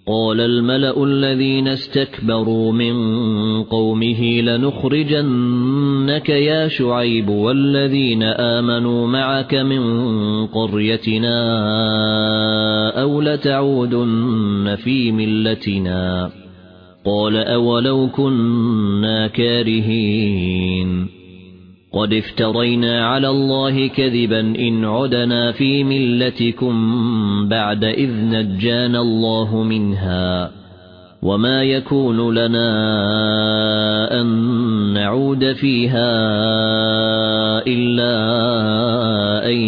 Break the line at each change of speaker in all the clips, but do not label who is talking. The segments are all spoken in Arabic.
قال الملأ الذين استكبروا من قومه لنخرجنك يا شعيب والذين آمنوا معك من قريتنا أو لتعودن في ملتنا قال أولو كنا كارهين قد افترينا على الله كذبا إن عدنا في ملتكم بعد إذ نجانا الله منها وما يكون لنا أن نعود فيها إلا أن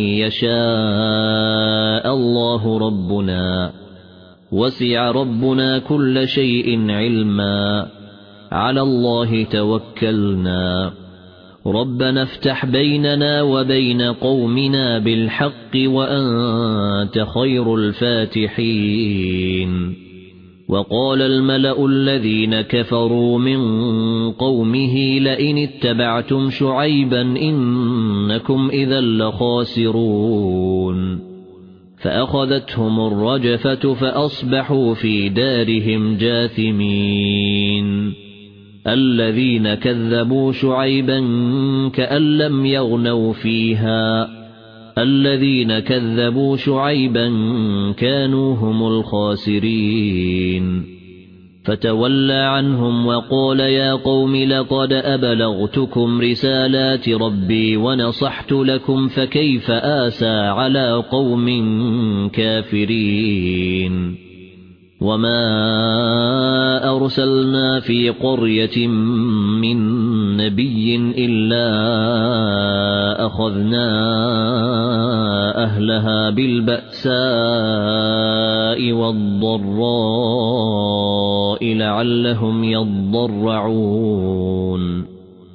يشاء الله ربنا وسع ربنا كل شيء علما على الله توكلنا ربنا افتح بيننا وبين قومنا بالحق وأنت خير الفاتحين وقال الملأ الذين كفروا من قومه لئن اتبعتم شعيبا إنكم إذا لخاسرون فأخذتهم الرجفة فأصبحوا في دارهم جاثمين الذين كذبوا شعيبا كأن لم يغنوا فيها الذين كذبوا شعيبا كانوا هم الخاسرين فتولى عنهم وقال يا قوم لقد أبلغتكم رسالات ربي ونصحت لكم فكيف آسى على قوم كافرين وما أرسلنا في قرية من نبي إلا أخذنا أهلها بالبأساء والضراء لعلهم يضرعون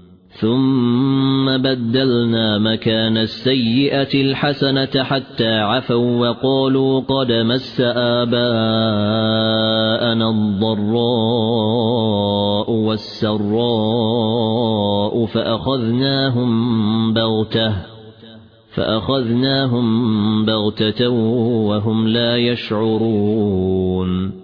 ثم بدلنا مكان السيئة الحسنة حتى عفوا وقالوا قد مس آباءنا الضراء والسراء فأخذناهم بغتة وهم لا يشعرون